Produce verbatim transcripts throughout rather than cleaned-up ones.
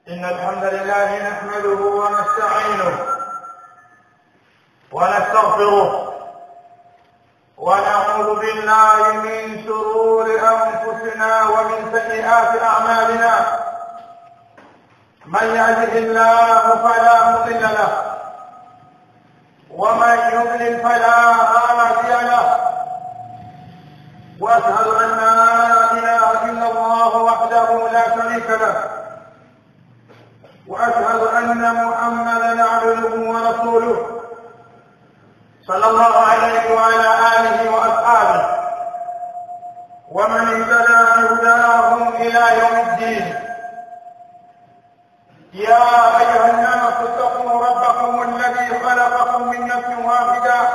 إن الحمد لله نحمده ونستعينه ونستغفره ونعوذ بالله من شرور أنفسنا ومن سيئات أعمالنا. من يهده الله فلا مضل له ومن يضلل فلا هادي له، واشهد ان لا اله الا الله وحده لا شريك له، واشهد ان محمدا عبده ورسوله صلى الله عليه وعلى اله واصحابه ومن اهتدى بهداهم الى يوم الدين. يا ايها الناس اتقوا ربكم الذي خلقكم من نفس واحده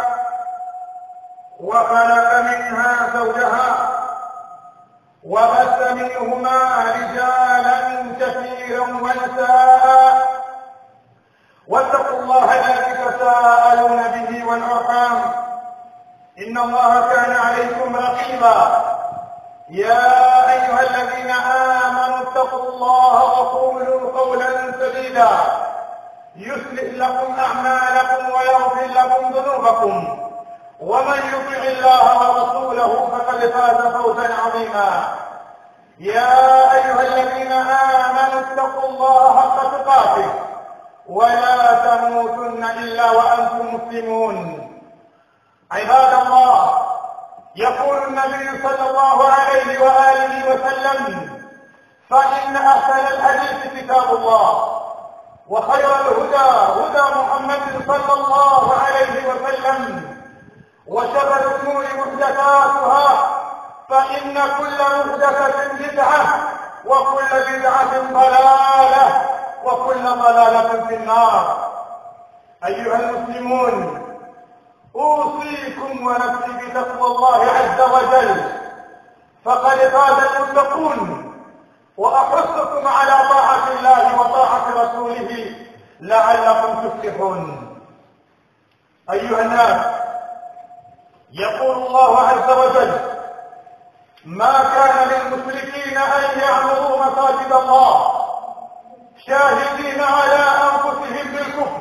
وخلق منها زوجها وبث منهما رجالا كثيرا ونساء، واتقوا الله الذي تساءلون به والارحام ان الله كان عليكم رقيبا. يا ايها الذين امنوا اتقوا الله وقولوا قولا سديدا يصلح لكم اعمالكم ويغفر لكم ذنوبكم، ومن يطع الله ورسوله فقد فاز فوزا عظيما. يا ايها الذين امنوا اتقوا الله حق تقاته ولا تموتن الا وانتم مسلمون. عباد الله، يقول النبي صلى الله عليه واله وسلم: فان احسن الحديث كتاب الله، وخير الهدى هدى محمد صلى الله عليه وسلم، وشر الامور محدثاتها، فان كل محدثه بدعه وكل بدعه ضلاله وكل ضلاله في النار. ايها المسلمون، اوصيكم ونفسي بتقوى الله عز وجل، فقد فاز المتقون، واحثكم على طاعه الله وطاعه رسوله لعلكم تفلحون. ايها الناس، يقول الله عز وجل: ما كان للمشركين ان يعمروا مساجد الله شاهدين على انفسهم بالكفر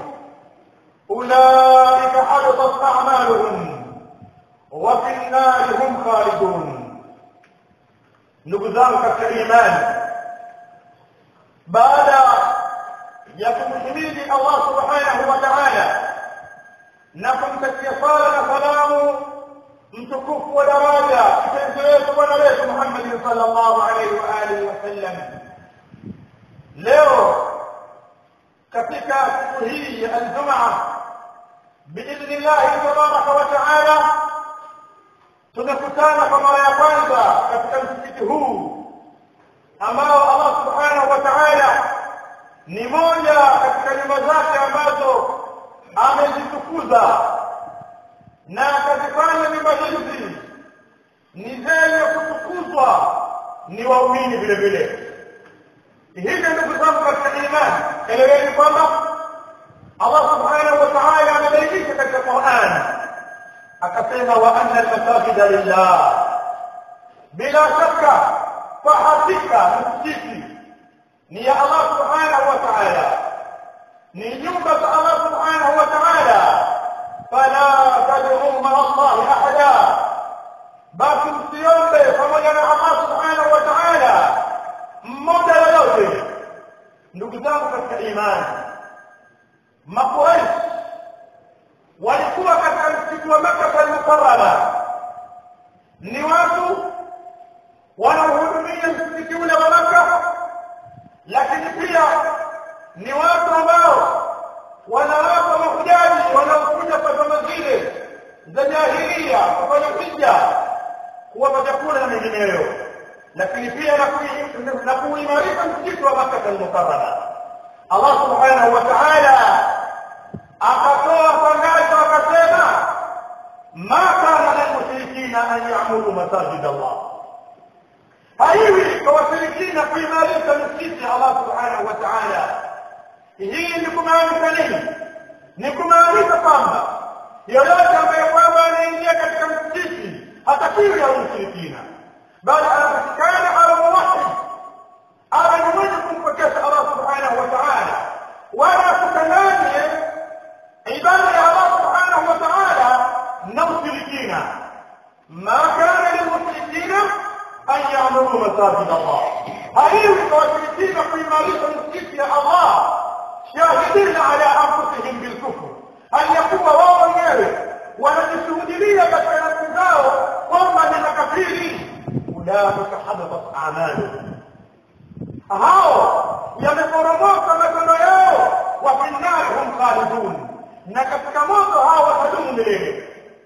اولئك حبطت اعمالهم وفي النار هم خالدون. ndugu zangu katika imani, baada ya kumhimidi Allah subhanahu wa ta'ala na kumtakia sala na salamu mtukufu wa daraja kipenzi wetu bwana wetu Muhammad sallallahu alaihi wa alihi wasallam, leo katika siku hii ya Ijumaa biidhnillah tabaraka wa taala tunakutana kwa mara ya kwanza katika msikiti huu ambao Allah subhanahu wa ta'ala ni moja katika nyumba zake ambazo amezitukuza na akazifanya nyumba hizi ni zenye kutukuzwa ni waumini vile vile. Hivyo ndugu zangu katika imani, eleweni kwamba Allah subhanahu wa ta'ala amebainisha katika Qur'an akasema: wa anna al-masajida lillah, bila shaka kwa hakika msikiti ni ya Allah subhanahu wa ta'ala, ni nyumba za Allah subhanahu wa ta'ala. fala tad'u ma'a Allah ahada, basi msiombe pamoja na Allah subhanahu wa ta'ala mmoja yoyote. Ndugu zangu katika imani, Makuraish walikuwa katika msikiti wa Makkah al-Mukarrama, ni watu wanaohudumia msikiti ule wa Makkah, lakini pia ni watu ambao wanawapa mahujaji wanaokuja kwa zama zile za jahilia kufanya hija, kuwapa chakula na mengineyo, lakini pia na kuimarisha msikiti wa Makkah al-Mukarrama. Allah subhanahu wa ta'ala akatoa tangazo akasema: ma kana lilmushrikina an ya'muru masajid Allah, haiwi kwa washirikina kuimarisha msikiti Allah subhanahu wa ta'ala. Hii ni kumaanisha nini? Ni kumaanisha kwamba yoyote ambaye kwamba anaingia katika msikiti hatakiwi ya ushirikina, bali anapatikana ala muwahhid, ala mwenye kumpokesha Allah subhanahu wa an ya'muru masajid Allah. Haiwi kwa washirikina kuimarisha misikiti ya Allah shahidina ala anfusihim bilkufr, hali ya kuwa wao wenyewe wanajishuhudilia katika nafsi zao kwamba ni makafiri. Ulaika habatat a'maluhum, hao yameporomoka matendo yao. Wa fi an-nar hum khalidun, na katika moto hao watadumu milele.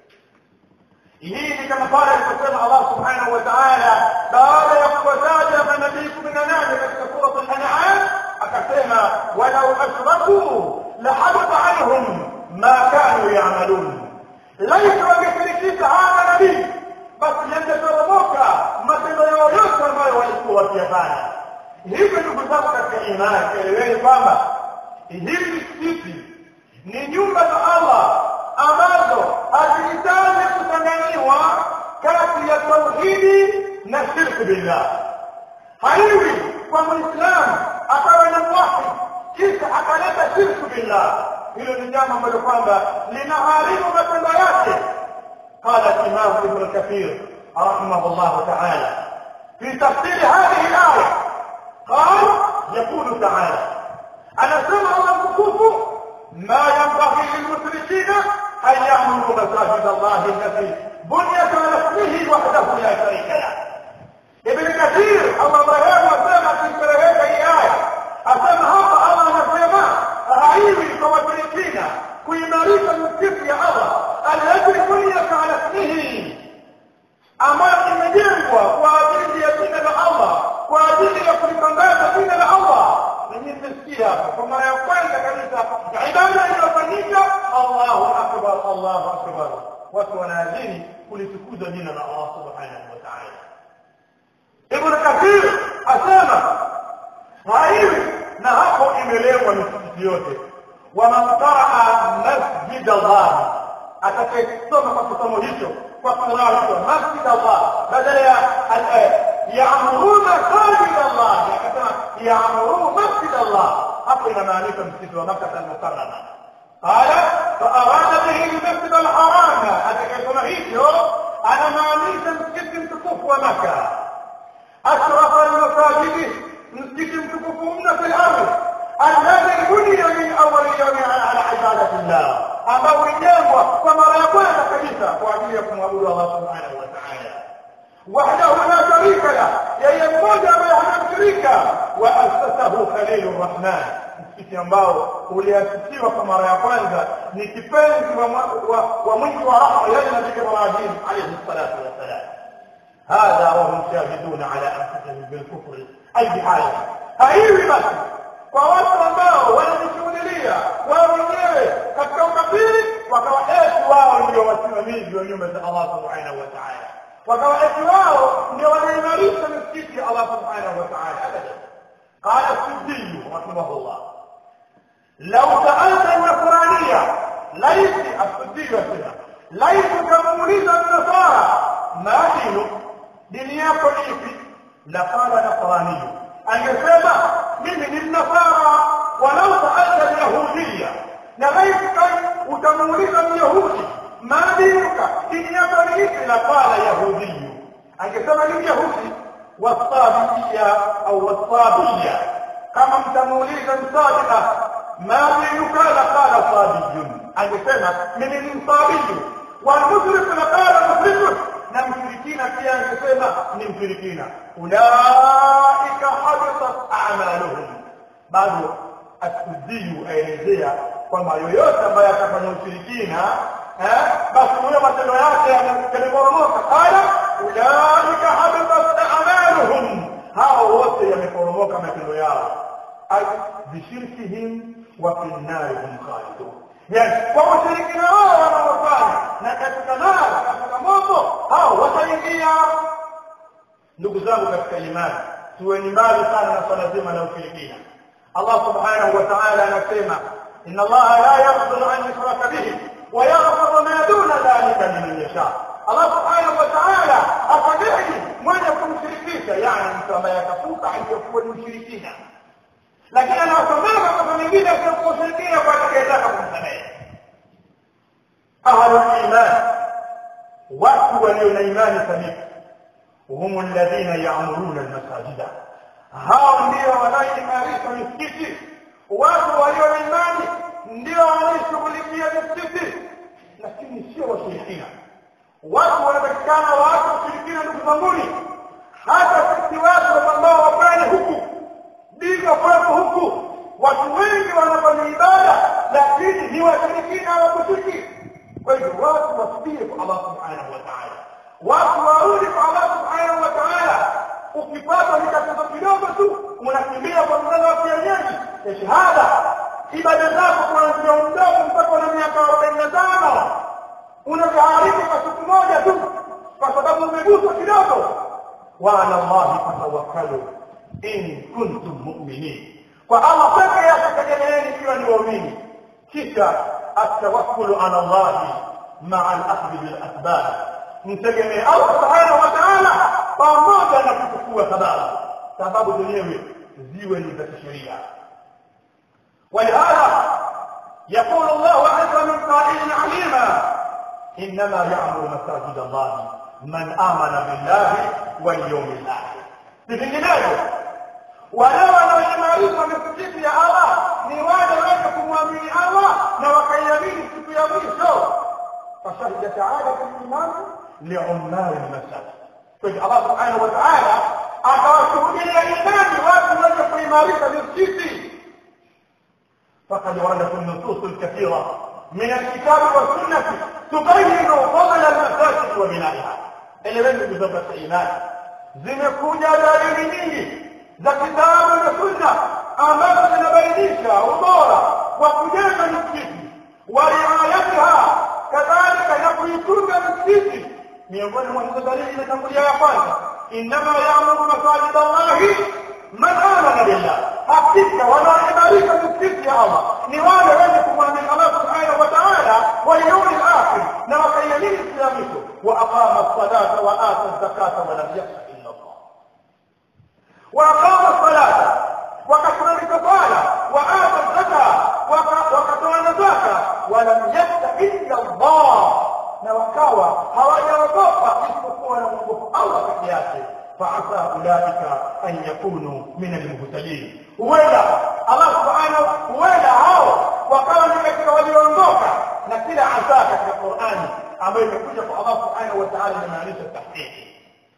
Hii ni kama pale aliposema Allah subhanahu wa ta'ala baada ya kuwataja manabii kumi na nane katika sura al-An'am, akasema walau ashraku lahabata anhum ma kanu ya'malun. Laita wangeshirikisha hawa manabii, basi yangeporomoka matendo yao yote ambayo walikuwa wakiyafanya. Hivyo ndugu zangu katika imani, eleweni kwamba hizi misikiti ni nyumba za Allah ambazo hazihitaji kuchanganywa kati ya tauhidi na shirku billah. Haiwi kwa Muislamu akawa na muwahid kisha akaleta shirku billah. Hilo ni jambo ambalo kwamba linaharibu matendo yake. Qala Imam Ibn Kathir rahimahullah ta'ala fi tafsir hadhihi al-aya, qala yaqulu ta'ala, anasema Allah mtukufu ما ينبغي للمشركين أن يعمروا مساجد الله التي بنيت على اسمه وحده لا شريك له. ابن كثير الله رحمه وسلم في سورة الآية أسمى هذا الله نسمى هايوي كمشركين kuimarisha msikiti ya Allah alladhi buniyat ala ismihi, ambayo imejengwa kwa ajili ya jina la Allah, kwa ajili ya kulitangaza jina la Allah. Nimesikia kwa mara ya kwanza kabisa ibada inafanyika Allahu akbar, Allahu akbar, watu wanaadhini kulitukuza jina la Allah subhanahu wa ta'ala. Ibn Kathir asema haiwi, na hapo imelengwa misikiti yote. Wa man qaraa masjid Allah, atakayesoma kwa kisomo hicho kwa qira'a hiyo masjid Allah badala ya ya'muruna masajid Allah, yakasema ya'muru masjid Allah, hapo inamaanisha msikiti wa Makkah al-Mukarrama. Qala fa arada bihi masjid al-Haram, atakayesoma hivyo anamaanisha msikiti mtukufu wa Makkah. Ashrafa al-masajid, msikiti mtukufu mno fil ardh alladhi buniya min awwal yawmin ala ibadati Allah, ambao ulijengwa kwa mara ya kwanza kabisa kwa ajili ya kumwabudu Allah subhanahu wa ta'ala. Wahdahu la sharika la, yeye mmoja ambaye hana mshirika. Wa asasahu Khalilur Rahman, msikiti ambao uliasisiwa kwa mara ya kwanza ni kipenzi wa mwingi wa rahma, yani Nabii Ibrahim alayhi salatu wassalam. Hadha wa hum shahiduna ala anfusihim bil kufr ay bihala. Haiwi basi kwa watu ambao wanajishuhudia wao wenyewe katika ukafiri, wakawa eti wao ndio wasimamizi wa nyumba za Allah subhanahu wa ta'ala, wakawa eti wao ndio wanaimarisha misikiti ya Allah subhanahu wa ta'ala. Abadan. Qala As-Suddi rahimahullah, law sa'alta an-nasraniyya, laiti As-Suddi yasema laiti kamuuliza an-nasara ma dinu, dini yako ipi, la qala nasraniyyu, angesema mimi ni mnasara. Walau sa'alta al-yahudiyya, na laiti utamuuliza myahudi ma dinuka, dini yako ni ipi, la qala yahudiyyu, angesema ni yahudi. Wasabiyya au wasabiyya, kama mtamuuliza msabika ma dinuka, la qala sabiyyun, angesema mimi ni msabiyyu. Wal mushrik, la qala mushrikun, na mshirikina pia angesema ni mshirikina. Ulaika habitat a'maluhum. Bado As-Suddi aelezea kwamba yoyote ambaye atafanya ushirikina eh basi huyo matendo yake yameporomoka. Qala ulaika habitat a'maluhum, hao wote yameporomoka matendo yao. Ay bishirkihim wa fi an-nar hum khalidun, yani kwa ushirikina wao wanaofanya na katika nar, katika moto hao wataingia. Ndugu zangu katika imani, tuweni mbali sana na swala zima la ushirikina. Allah subhanahu wa ta'ala anasema inna Allah la yaghfiru an yushraka bihi wa yaghfiru ma duna dhalika liman yasha. Allah subhanahu wa ta'ala afadhili mwenye kumshirikisha, yani mtu ambaye atafuta aliyokuwa ni mshirikina, lakini anawasamehe kwa mwingine asiyokuwa mshirikina kwa atakayetaka kumsamehe. Ahlul iman, watu walio na imani thabiti, hum alladhina ya'muruna almasajida, hao ndio wanaoimarisha misikiti. Watu walio na imani ndio wanaoshughulikia misikiti, lakini sio washirikina. Watu wanatakikana watu washirikina. Ndugu zanguni, hata sisi watu ambao wapende huku ndivyo kwetu huku, watu wengi wanafanya ibada lakini ni washirikina wa kushiriki. Kwa hivyo watu wasubiri kwa Allah subhanahu wa ta'ala, watu warudi kwa Allah subhanahu wa ta'ala. Ukipata ni tatizo kidogo tu unakimbia kwa mganga wa kienyeji ya shahada. Ibada zako kuanzia mdogo mpaka na miaka arobaini na tano unaharibu kwa siku moja tu kwa sababu umeguswa kidogo. Wa ala Allahi fatawakkalu in kuntum mu'minin, kwa Allah pekee yake tegemeeni ikiwa ni waumini. Kisha atawakkulu ala Allahi ma'a al-akhdh bil asbab, mtegemee Allah subhanahu wa ta'ala pamoja na kuchukua sababu. Sababu zenyewe ziwe ni za kisheria. ولهذا يقول الله عز من قائل عليما إنما يعمر مساجد الله من آمن بالله واليوم الآخر. بفنجناته ولو wanaoimarisha misikiti ya Allah ni wale wenye kumwamini Allah na wakaiamini siku ya mwisho. فشهد تعالى الإيمان لعمال المساجد. فالله سبحانه وتعالى أتوسهل الإيمان watu wenye kuimarisha misikiti. فقد وردت النصوص الكثيرة من الكتاب والسنة تبين فضل المساجد وبنائها. اللي بين بزبط الإيمان zimekuja dalili nyingi za kitabu na sunna ambazo zinabainisha ubora wa kujenga misikiti wa riayatiha, kadhalika na kuitunza misikiti. Miongoni mwa hizo dalili inatangulia ya kwanza, innama ya'muru masajid Allahi man amana billah, hakika wanaoimarisha misikiti ya Allah ni wale wenye kumwamini Allah subhanahu wa ta'ala wal yawmil akhir, na wakaiamini siku ya mwisho, wa aqama as-salata wa ata az-zakata wa lam yakhsha illa Allah. Wa aqama as-salata, wakasimamisha swala, wa ata az-zakata, wakatoa zaka, wa lam yakhsha illa Allah, na wakawa hawajaogopa isipokuwa na Mungu Allah pekee yake. فعسى أولئك أن يكونوا من المهتدين. ولا الله سبحانه ولا هاو وقال لك وليونdoka na kila asa katika Qur'ani ambayo imekuja kwa Allah subhanahu wa ta'ala na maanisha tahqiqi.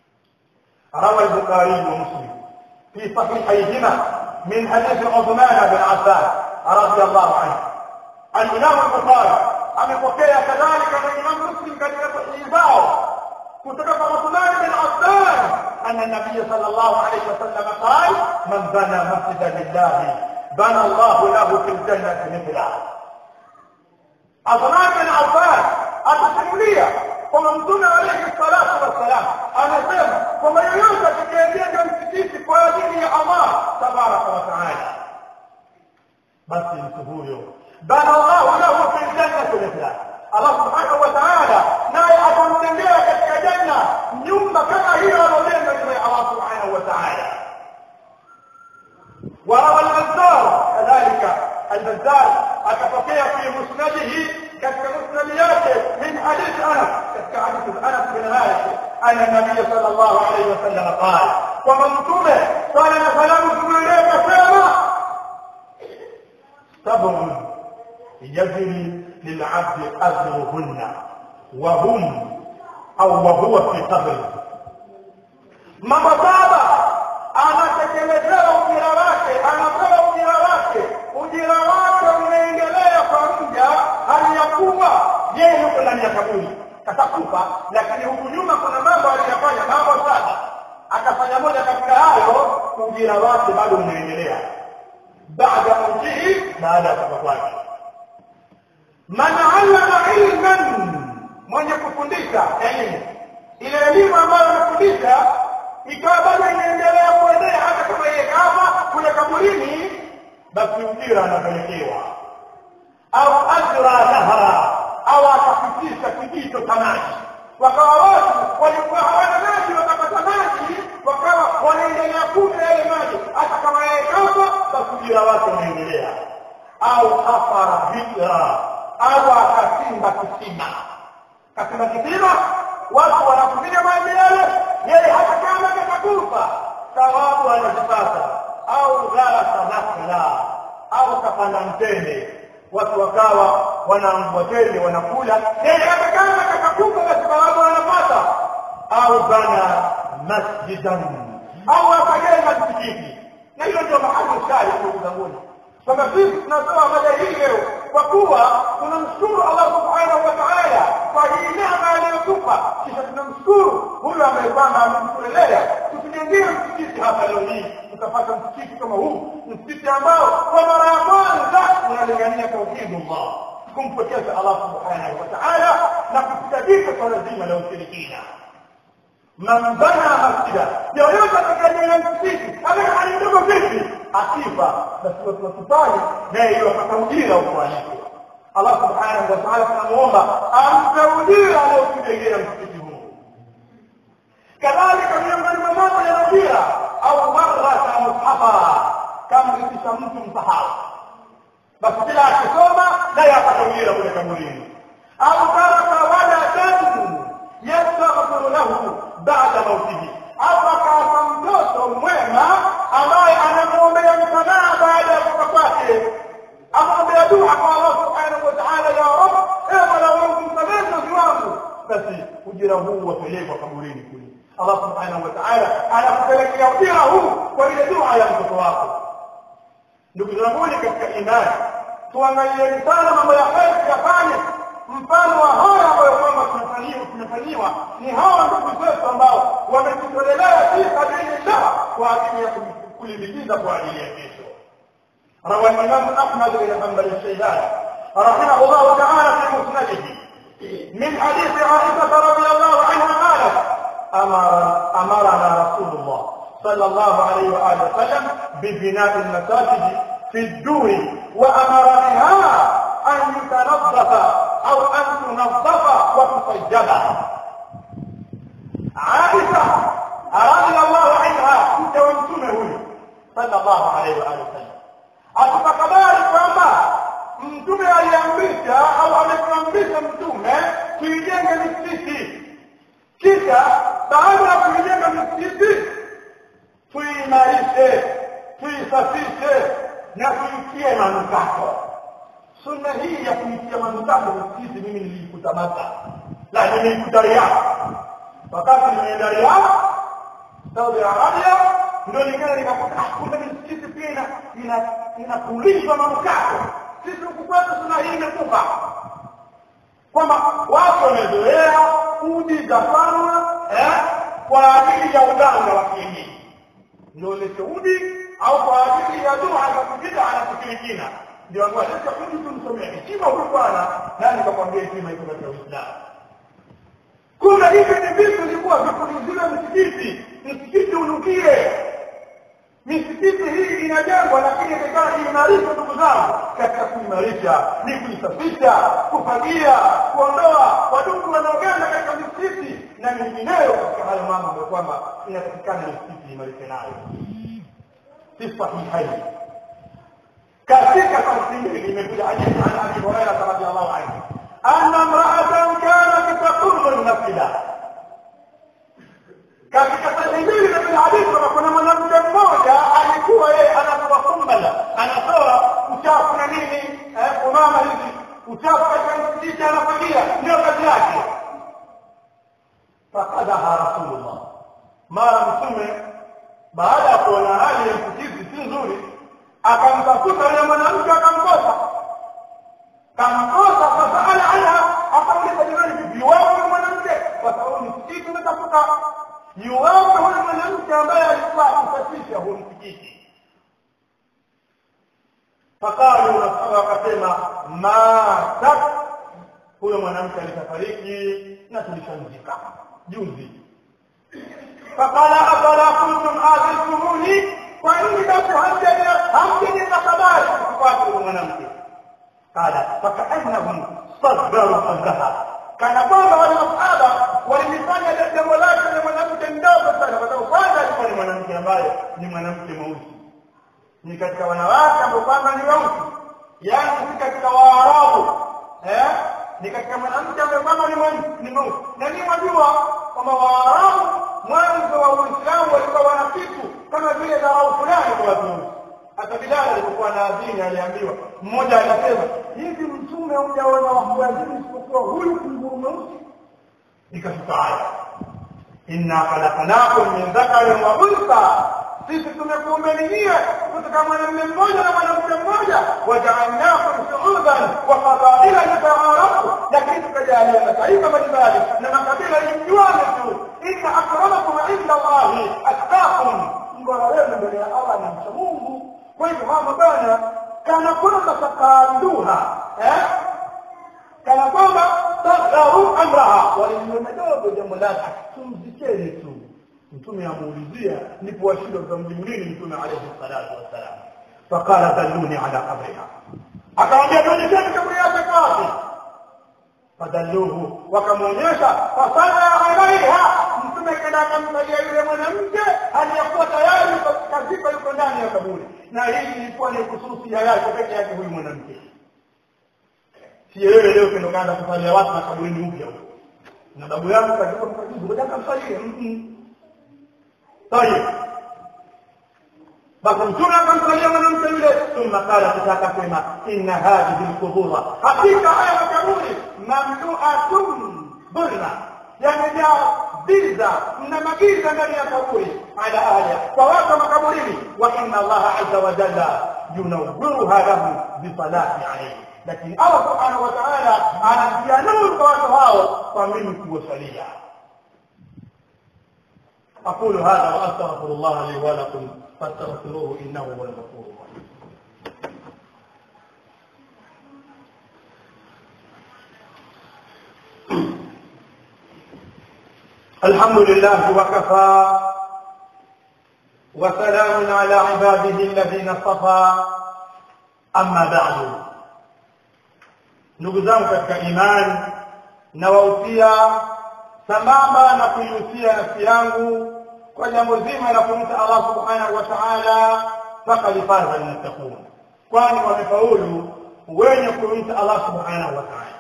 روى البخاري ومسلم في صحيحيهما من حديث عثمان بن عفان رضي الله عنه. الإمام البخاري amepokea kadhalika na Imam Muslim katika sahihi zao kutoka kwa Uthman bin Affan anna Nabii sallallahu alayhi wasallam قال من بنى مسجدا لله بنى الله له في الجنة مثله. Uthman bin Affan atasimulia kwamba Mtume alayhi salatu wassalam anasema kwamba yeyote atakayejenga msikiti kwa ajili ya Allah tabaraka wa taala, basi mtu huyo bana Allah lahu fi al-jannati mithla, Allah subhanahu wa ta'ala naye atamjengea katika janna nyumba kama hiyo alojenga kwa Allah subhanahu wa ta'ala. وروى البزار كذلك البزار akapokea في مسنده katika musnad yake min hadith Anas, katika hadith Anas bin Malik anna Nabii sallallahu alayhi wasallam qala, kwamba Mtume sala na salamu zimwendee kasema sab'un يجري للعبد أجرهن وهم أو وهو في قبر. Mambo saba anatekelezea ujira wake, anapewa ujira wake, ujira wake unaendelea kwa muda hali ya kuwa yeye yuko ndani ya kaburi katakufa, lakini huku nyuma kuna mambo aliyofanya, mambo saba akafanya moja katika hayo, ujira wake bado unaendelea baada ya mauti, baada ya kufa kwake. Man allama ilman, mwenye kufundisha elimu, ile elimu ambayo anafundisha ikawa bado inaendelea kuendelea hata kama yeye kafa kule kaburini, basi ujira anapelekewa. Au ajra nahara, au akapitisha kijito cha maji, wakawa watu walikuwa hawana maji wakapata maji, wakawa wanaendelea kunywa yale maji hata kama yeye kafa, basi ujira wake unaendelea. Au hafara hijra, au akasimba kisima. Kasima kisima, watu wanakunywa maji yale, yeye hata thawabu anazipata, au gharasa nakla, au kapanda mtende, watu wakawa wanaambwa tende wanakula, yeye atakana akakupa basi thawabu anapata, au bana masjidan, au akajenga msikiti. Na hilo ndio mahali shari ndugu zangu. Kama sisi tunatoa mada hii leo kwa kuwa tunamshukuru Allah subhanahu wa ta'ala kwa hii neema aliyotupa, kisha tunamshukuru huyu ambaye kwamba ametulelea tusijengee msikiti hapa leo hii, tutapata msikiti kama huu, msikiti ambao kwa mara ya kwanza unalingania tauhidullah, kumpokesha Allah subhanahu wa ta'ala na kusadika kwa lazima la ushirikina. Man bana masjida, yoyote atakayejenga msikiti hata alidogo vipi, akifa basi watu wasifanye na hiyo atakujira ukwalifu. Allah subhanahu wa ta'ala tunamuomba ampe ujira leo kujengea msikiti huu. Kadhalika miongoni mwa mambo ya ujira au marra mushafa, kama kisha mtu msahau basi bila akisoma naye apata ujira kule kaburini, au karaka wala tatu yastaghfiru lahu baada mautihi, au akafa mtoto mwema ambaye anamuombea msamaha baada ya kufa kwake, amwombea dua kwa Allah subhanahu wa ta'ala, ya Rabb, ewe Mola wangu msamehe mzazi wangu, basi ujira huu wapelekwa kaburini kule. Allah subhanahu wa ta'ala anakupelekea ujira huu kwa ile dua ya mtoto wako. Ndugu zangu katika imani, tuangalie sana mambo ya kheri tuyafanye. Mfano wa haya ambayo kwamba tunafanywa tunafanywa ni hawa ndugu zetu ambao wametutolelea fi sabilillah kwa ajili ya kulimbikiza kwa ajili ya kesho. Rawa Imam Ahmad bin Hanbal al-Shaybani rahimahullah ta'ala fi musnadihi min hadith Aisha radhiyallahu anha qalat amara amarna Rasulullah sallallahu alayhi wa alihi wasallam bi bina'i al-masajid fi ad-dur wa amara biha an yutanazzafa أو أن تنظف وتصجب. عائشة رضي الله عنها كنت وانتمه صلى الله عليه وآله وسلم أتفكباري kwamba mtume aliamrisha au ametuamrisha mtume tuijenge misikiti, kisha baada ya kuijenga misikiti tuimarishe, tuisafishe na tuitie manukato. Sunna hii ya kuitia manukato msikiti mimi nilikuta Maka, la nilikuta Riyadh. Wakati nimeenda Riyadh Saudi Arabia ndio nikaenda nikakuta kumbe msikiti pia ina inapulizwa manukato. Sisi huku kwetu sunna hii imekufa, kwamba watu wamezoea udi gafanwa eh kwa ajili ya uganga wa kienyeji, ndio ile udi au kwa ajili ya dua za kujida ala kushirikina. Ndio angua sasa huyu tumsomea heshima huko bwana, nani kakwambia heshima iko katika Uislamu? Kuna hivi ni vitu vilikuwa vikuliziwa msikiti, msikiti unukie. Misikiti hii inajengwa lakini inataka iimarishwe ndugu zangu. Katika kuimarisha ni kuisafisha, kufagia, kuondoa wadudu wanaoganda katika misikiti na mingineyo katika hayo mambo ambayo kwamba inatakikana misikiti imarishwe nayo. Sifa hii hai katika tafsiri imekuja hadithi an Abi Hurairah radhiyallahu anhu anna imra'atan kanat taqulu al-masjida. Katika tafsiri ya hadithi kuna mwanamke mmoja alikuwa yeye anatoa kumbala, anatoa uchafu na nini eh kumama hizi uchafu katika msikiti anafagia, ndio kazi yake. Fakadaha Rasulullah, mara mtume baada ya kuona hali ya msikiti si nzuri akamtafuta yule mwanamke akamkosa, kamkosa fasala anha, akauliza jirani, vipi wewe mwanamke, kwa sababu msikiti umetafuta yuwapo huyu mwanamke ambaye alikuwa akisafisha huo msikiti. Fakalu na wakasema matat, huyo mwanamke alifariki na tulishamzika juzi. Fakala afala kuntum adhiltumuni, kwa nini basi hamjeni na habari kwa huyo mwanamke? Kala fakaannahum saddaru anha, kana kwamba wale masahaba walimfanya jambo lake na mwanamke mdogo sana, kwa sababu kwanza alikuwa ni mwanamke ambaye ni mwanamke mweusi, ni katika wanawake ambao kwanza ni weusi, yani si katika Waarabu eh, ni katika mwanamke ambaye kwanza ni mweusi. Na ni wajua kwamba Waarabu mwanzo wa Uislamu Waislamu walikuwa wana kitu kama vile dharau fulani kwa watu. Hata Bilal alipokuwa na adhini aliambiwa, mmoja akasema, hivi mtume hujaona wakuadhini isipokuwa huyu kunguru mweusi? Ikashuka aya, inna khalaqnakum min dhakarin wa untha, sisi tumekuumbeni nyie kutoka mwanamume mmoja na mwanamke mmoja, waja'alnakum shu'uban wa qabaila lita'arafu, lakini tukajalia mataifa mbalimbali na makabila yamjuane tu. Inna akramakum 'inda Allahi atqakum, mbora wenu mbele ya Allah ni mcha Mungu. Kwa hivyo hapo bwana kana kwamba takaanduha eh kana kwamba tadharu amraha, waliona dogo jambo lake, tumzikeni tu. Mtume amuulizia, ndipo washindo kumjibu nini Mtume alayhi salatu wasalam? Faqala dalluni ala qabriha, akamwambia tuonyesheni kaburi yake wapi. Fadalluhu, wakamuonyesha. Fasala alaiha, Mtume kaenda akamsalia yule mwanamke aliyekuwa tayari kazika yuko ndani ya kaburi. Na hii ilikuwa ni kususia yake peke yake huyu mwanamke. Si yeye leo kendo kaanza kusalia watu na kaburi ni upya huko. Na babu yangu kajua mkajibu, ngoja kamsalie. Mhm. Tayeb. Basi Mtume akamsalia mwanamke yule, thumma qala, kitaka sema, inna hadhihi al-qubura, hakika haya makaburi mamlu'atun burna, yamejaa giza na magiza ndani ya kaburi, ala ahliha, kwa watu makaburini. Wa inna Allah azza wa jalla yunawwiruha lahum bi salati alayhi, lakini Allah subhanahu wa ta'ala anatia nuru kwa watu hao kwa mimi kuwasalia. أقول هذا وأستغفر الله لي ولكم فاستغفروه إنه هو الغفور الرحيم. الحمد لله وكفى وسلام على عباده الذين اصطفى. أما بعد، ndugu zangu katika imani, nawahusia sambamba na kuihusia nafsi yangu kwa jambo zima la kumcha Allah subhanahu wa ta'ala, faqad faza almuttaqun, kwani wamefaulu wenye kumcha Allah subhanahu wa ta'ala.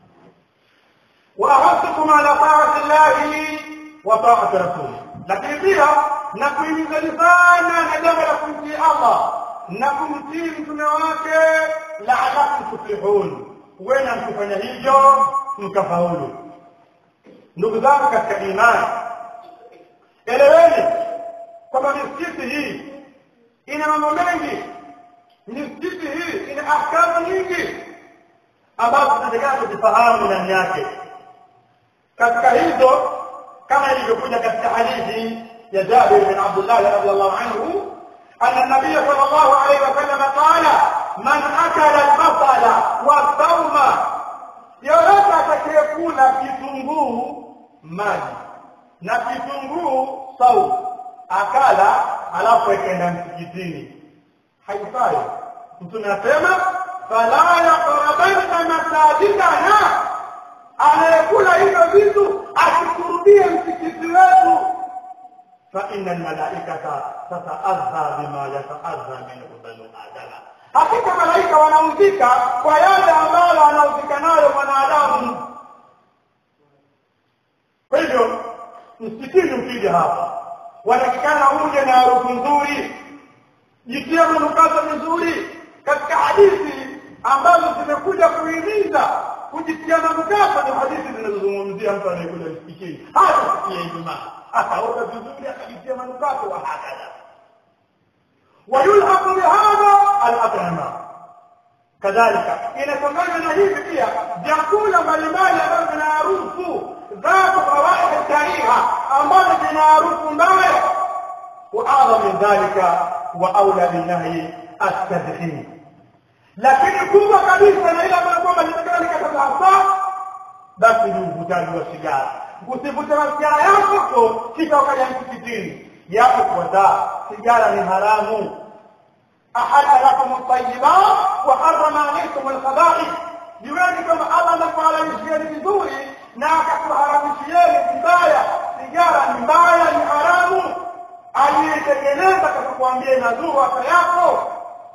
Wa ahasukum ala ta'ati Allahi wa ta'ati rasulih, lakini pia na kuhimizani sana na jambo la kumtii Allah na kumtii mtume wake, la'allakum tuflihun, wena mkifanya hivyo mkafaulu. Ndugu zangu katika imani, eleweni kwamba misikiti hii ina mambo mengi. Misikiti hii ina ahkamu nyingi ambazo tunataka tufahamu ndani yake. Katika hizo, kama ilivyokuja katika hadithi ya Jabir bin Abdullah radhiyallahu anhu, anna an-nabiy sallallahu alayhi wasallam qala, man akala al-basala wa thawma, yoyote atakayekula kitunguu maji na kitunguu sau akala alafu akaenda msikitini, haifai. Mtume anasema, fala yaqrabanna masajidana, anayekula hivyo vitu asikurudie msikiti wetu, fa inna almalaikata tata'adha bima yata'adha minhu banu adama, hakika malaika wanaudhika kwa yale ambayo anaudhika nayo mwanadamu. Kwa hivyo msikitini ukija hapa, wanakikana uje na harufu nzuri, jitie manukato vizuri. Katika hadithi ambazo zimekuja kuhimiza kujitia manukato ni hadithi zinazozungumzia mtu anayekuja msikitini hata sikia Ijumaa ataoga vizuri, akajitia manukato wa hakada. ويلحق بهذا الأطعمة كذلك inatokana na hivi pia vyakula mbalimbali ambavyo vina harufu dhatu rawaih kariha, ambazo vina harufu mbaya. Wa min dhalika wa aula binahi at-tadkhin, lakini kubwa kabisa na ile ambayo kwamba nitakana nikataza hapa, basi ni uvutaji wa sigara. Usivute sigara yako kisha ukaja msikitini, yapo kwa sigara ni haramu. أحل لكم الطيبات وحرم عليكم الخبائث, jiweni kama Allah anakuharamishia vizuri na akakuharamishia vibaya. Sigara ni mbaya, ni haramu. Aliyetengeneza akakwambia inadhuru afya yako.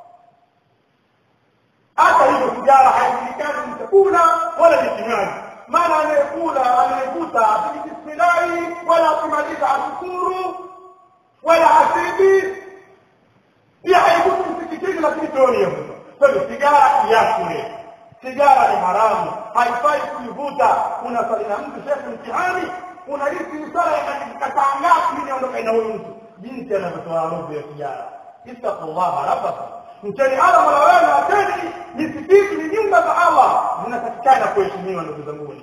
Hata hivyo sigara haijulikani ni chakula wala ni kinywaji, maana anayekula anayevuta bismillahi wala kumaliza ashukuru. wala hasibi pia haikuti msikitini lakini tuoni hapo. Kwa hiyo sigara kiasi, sigara ni haramu, haifai kuivuta. Unasali na mtu shekhi mtihani, unahisi sala inakataa ngapi ili aondoke na huyo mtu, jinsi anavyotoa harufu ya sigara. Ittaqullah rabbakum, mtani ala mola wenu, ateni misikiti ni nyumba za Allah, zinatakikana kuheshimiwa ndugu zangu.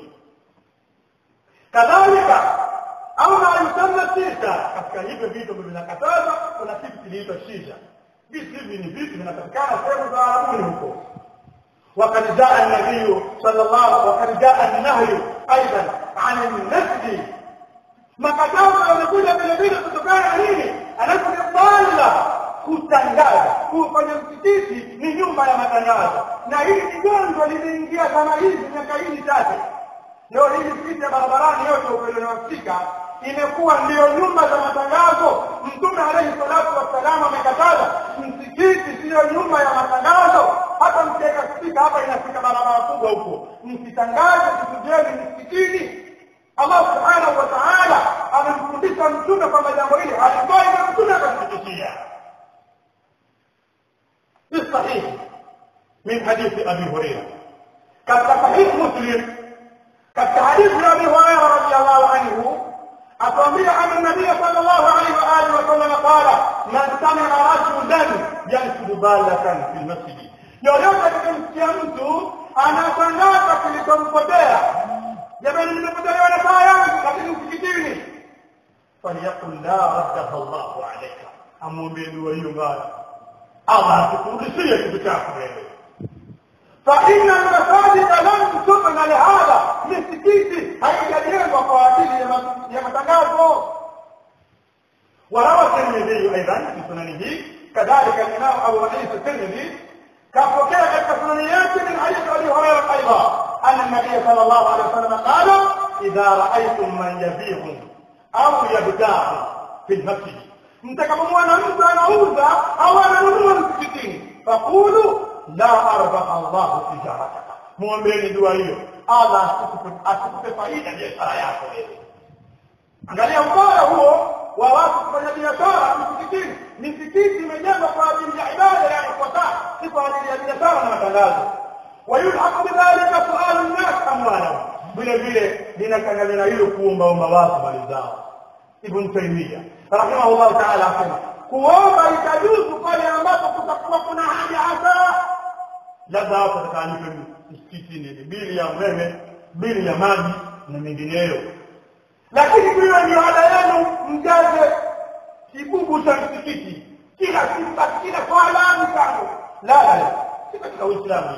Kadhalika au na yusamma shisha, katika hivyo vitu vinakataza kuna kitu kinaitwa shisha. Vitu hivi ni vitu vinapatikana sehemu za Arabuni huko. وقد جاء النبي صلى الله عليه وسلم وقد جاء النهي ايضا عن النسج. makatazo yanakuja vile vile kutokana na nini? Anakudalla kutangaza kufanya msikiti ni nyumba ya matangazo, na hili kigongo limeingia kama hivi miaka hii tatu. Leo hii msikiti ya barabarani yote upele na Afrika imekuwa ndio nyumba za matangazo. Mtume alayhi salatu wasallam amekataza msikiti sio nyumba ya matangazo. Hata mkiweka spika hapa inafika barabara kubwa huko, msitangaze kutujeni msikitini. Allah subhanahu wa ta'ala amemfundisha mtume kwamba jambo hili halifai na mtume akathibitisha. Ni sahihi min hadithi Abi Hurairah, katika sahih Muslim, katika hadithi ya Abi Hurairah radhiyallahu anhu أقامل عن النبي صلى الله عليه وآله وسلم قال من سمع رجلا ينشد بالة في المسجد. yoyote tukimsikia mtu anatangaza kilichompotea, jamani nimepotelewa na saa yangu lakini msikitini, faliyakul la raddaha Allahu alayka, amwambie dua hiyo mbaya, Allah atakurudishia kitu chako wewe. fa inna al-masajida lam tusbana lihadha, misikiti haijajengwa kwa ajili ya matangazo. وروى الترمذي ايضا في سننه كذلك الامام ابو عيسى الترمذي كفكر التسنيات من حديث ابي هريره ايضا ان النبي صلى الله عليه وسلم قال اذا رايتم من يبيع او يبتاع في المسجد، mtakapomwona mtu anauza au ananunua msikitini, faqulu la arbaha Allah tijarataka, muombeeni dua hiyo, Allah asikupe faida biashara yako wewe. Angalia ubaya huo wa watu kufanya biashara msikitini. Misikiti imejengwa kwa ajili ya ibada ya ifuata, si kwa ajili ya biashara na matangazo. Wayulhaqu bidhalika su'alu an-nas amwalahum, vile vile linakangalina hilo kuomba omba watu mali zao. Ibn Taymiyyah rahimahullah ta'ala asema kuomba itajuzu pale ambapo kutakuwa kuna haja hasa, labda watu watakaanipe msikitini bili ya umeme, bili ya maji na mengineyo. Lakini kwa hiyo ada yenu mjaze kibubu cha msikiti kila siku, kila swala mtango, la la, si katika Uislamu.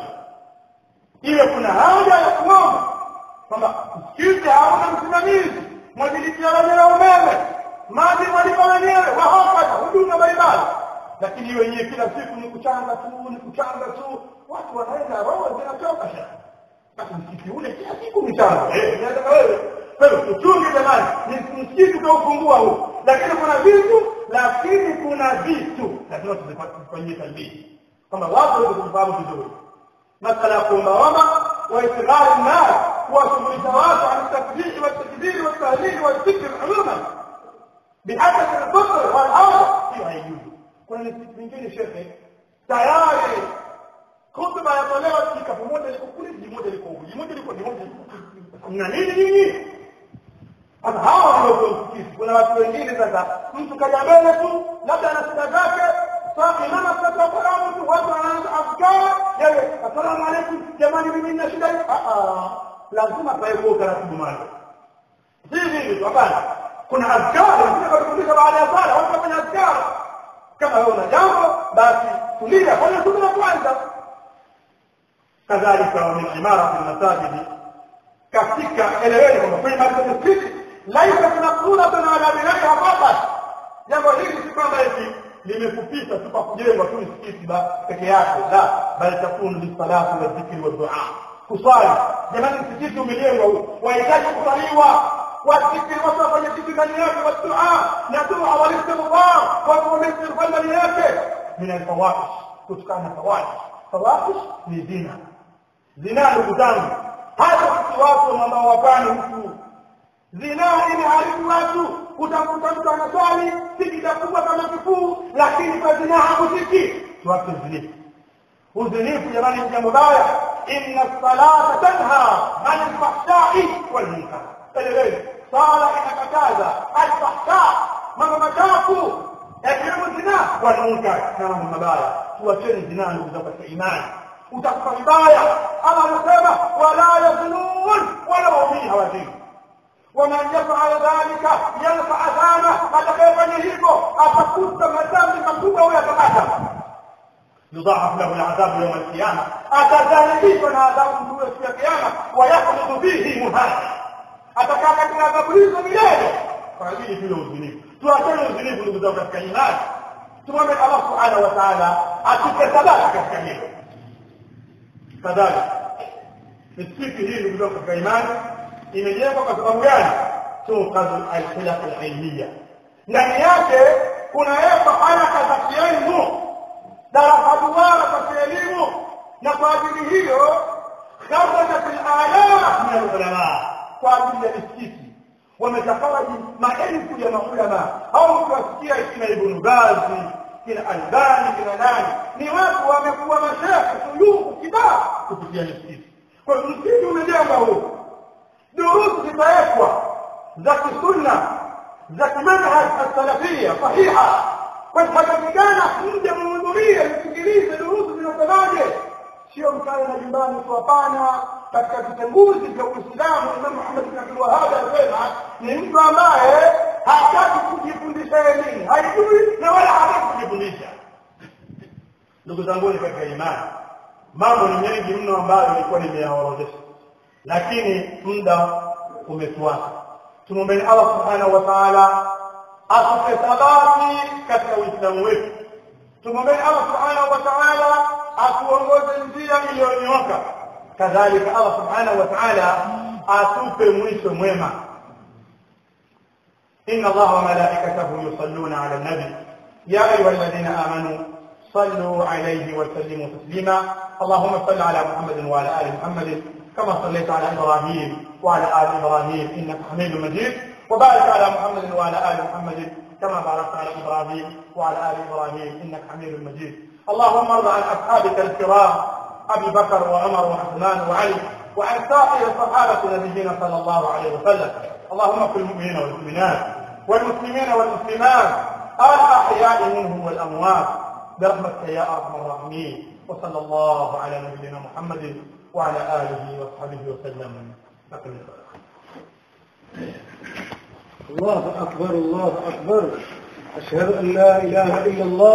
Ile kuna haja ya kuomba kwamba msikiti hauna msimamizi, mwadilikia wenyewe umeme, maji walipa wenyewe, wahakata huduma mbalimbali, lakini hiyo yenyewe kila siku ni kuchanga tu, ni kuchanga tu, watu wanaenda roho zinatoka shaka. Basi msikiti ule kila siku mchanga, eh, unataka wewe wewe uchunge jamani, ni msikiti utaufungua huu, lakini kuna vitu, lakini kuna vitu lazima tufanyie talbii kama watu wote kufahamu vizuri. Masala kuomba wa istighfar nas wa shughulisha watu an tasbih wa takbir wa tahlil wa dhikr umuman bihadith al-dhikr wal awd, hiyo haijuzu. Kuna msikiti mwingine shekhe tayari khutba yatolewa kika pamoja, liko kule mmoja, liko huko mmoja, liko mmoja, kuna nini nini hata hawa ndio msikiti. Kuna watu wengine sasa, mtu kaja mbele tu labda ana shida zake, sasa mama sasa kwa mtu watu wanaanza afkar yeye, asalamu alaykum jamani, mimi nina shida hii. Ah ah, lazima pawepo taratibu maalum, si hivi hapana. Kuna azkar tunataka baada ya sala, watu wanafanya azkar. Kama wewe una jambo basi tulia, fanya subira kwanza. Kadhalika min imara al-masajid, katika eleweni kwamba kwenye msikiti laisa tunakula tuna ala bilaiha faqat. Jambo hili si kwamba eti limekupita tu kwa kujengwa tu msikiti peke yake, la, bali takunu lisalati wa dhikri wa dua, kusali. Jamani, msikiti umejengwa huu, wahitaji kusaliwa, wasikiri watu wafanye kitu ndani yake, wa dua na dua wa istighfar, watu wamesema ndani yake min al-fawahish, kutokana na fawahish. Fawahish ni zina, zina ndugu zangu, hata watu ambao wapani huku zina inaharibu watu. utakuta mtu anaswali sijida kubwa kama kifuu lakini kwa zina hakutiki. Tuache uzinifu. Uzinifu jamani ni jambo baya. Inna salata tanha anil fahsha'i wal munkar. Eleweni, sala inakataza al-fahsha, mambo machafu, yakiwemo zina wal munkar, na mambo mabaya. Tuacheni zina ndugu zangu katika imani. Utakufa vibaya. Allah anasema wala yaznun wala waumini hawazini. ومن يفعل ذلك يلقى عذابه atakayefanya hivyo atakuta madhambi makubwa au atakata. يضاعف له العذاب يوم القيامة atadhalilishwa na adhabu kubwa siku ya kiyama wayakhudhu fihi muhana atakaa katika adhabu hizo milele kwa ajili hiyo uzinifu. Tuachane uzinifu ndugu zangu katika imani. Tumwombe Allah subhanahu wa ta'ala atupe thabati katika hilo. Kadhalika siku hii ndugu zangu katika imani imejengwa kwa sababu gani? Tuqadu al-khilaf al-ilmiyya. Ndani yake kunawekwa haraka za kielimu, darasa duara za kielimu, na kwa ajili hiyo kharajat al-alaf min al-ulama, kwa ajili ya misikiti wametafaraji maelfu ya maulama au kuwasikia kina Ibn Baz, kina Albani, kina nani, ni watu wamekuwa mashaikh suyuku kibao kupitia misikiti. Kwa hiyo msikiti umejengwa huko, durusu zitawekwa za kisunna za kimanhaj as-salafiyya sahiha, kwa sababu vijana mje muhudhurie msikilize durusu zinasemaje, sio mkae na nyumbani tu. Hapana. Katika vitanguzi vya Uislamu Imam Muhammad bin Abdul Wahhab anasema ni mtu ambaye hataki kujifundisha elimu, haijui na wala hataki kujifundisha. Ndugu zangu katika imani, mambo ni mengi mno ambayo nilikuwa nimeyaorodhesha, lakini muda umetuacha. Tumombe Allah subhanahu wa ta'ala atupe thabati katika Uislamu wetu. Tumombe Allah subhanahu wa ta'ala atuongoze njia iliyonyooka. Kadhalika Allah subhanahu wa ta'ala atupe mwisho mwema. Inna Allaha wa malaikatahu yusalluna 'ala an-nabi ya ayyuhalladhina amanu sallu 'alayhi wa sallimu taslima. Allahumma salli 'ala Muhammadin wa 'ala ali Muhammadin كما صليت على إبراهيم وعلى آل إبراهيم إنك حميد مجيد. وبارك على محمد وعلى آل محمد كما باركت على إبراهيم وعلى آل إبراهيم إنك حميد مجيد. اللهم ارض عن أصحابك الكرام أبي بكر وعمر وعثمان وعلي وعن سائر الصحابة نبينا صلى الله عليه وسلم. اللهم اغفر للمؤمنين والمؤمنات والمسلمين والمسلمات الأحياء منهم والأموات برحمتك يا أرحم الراحمين. وصلى الله على نبينا محمد وعلى آله وصحبه وسلم. الله أكبر الله أكبر. أشهد أن لا إله إلا الله.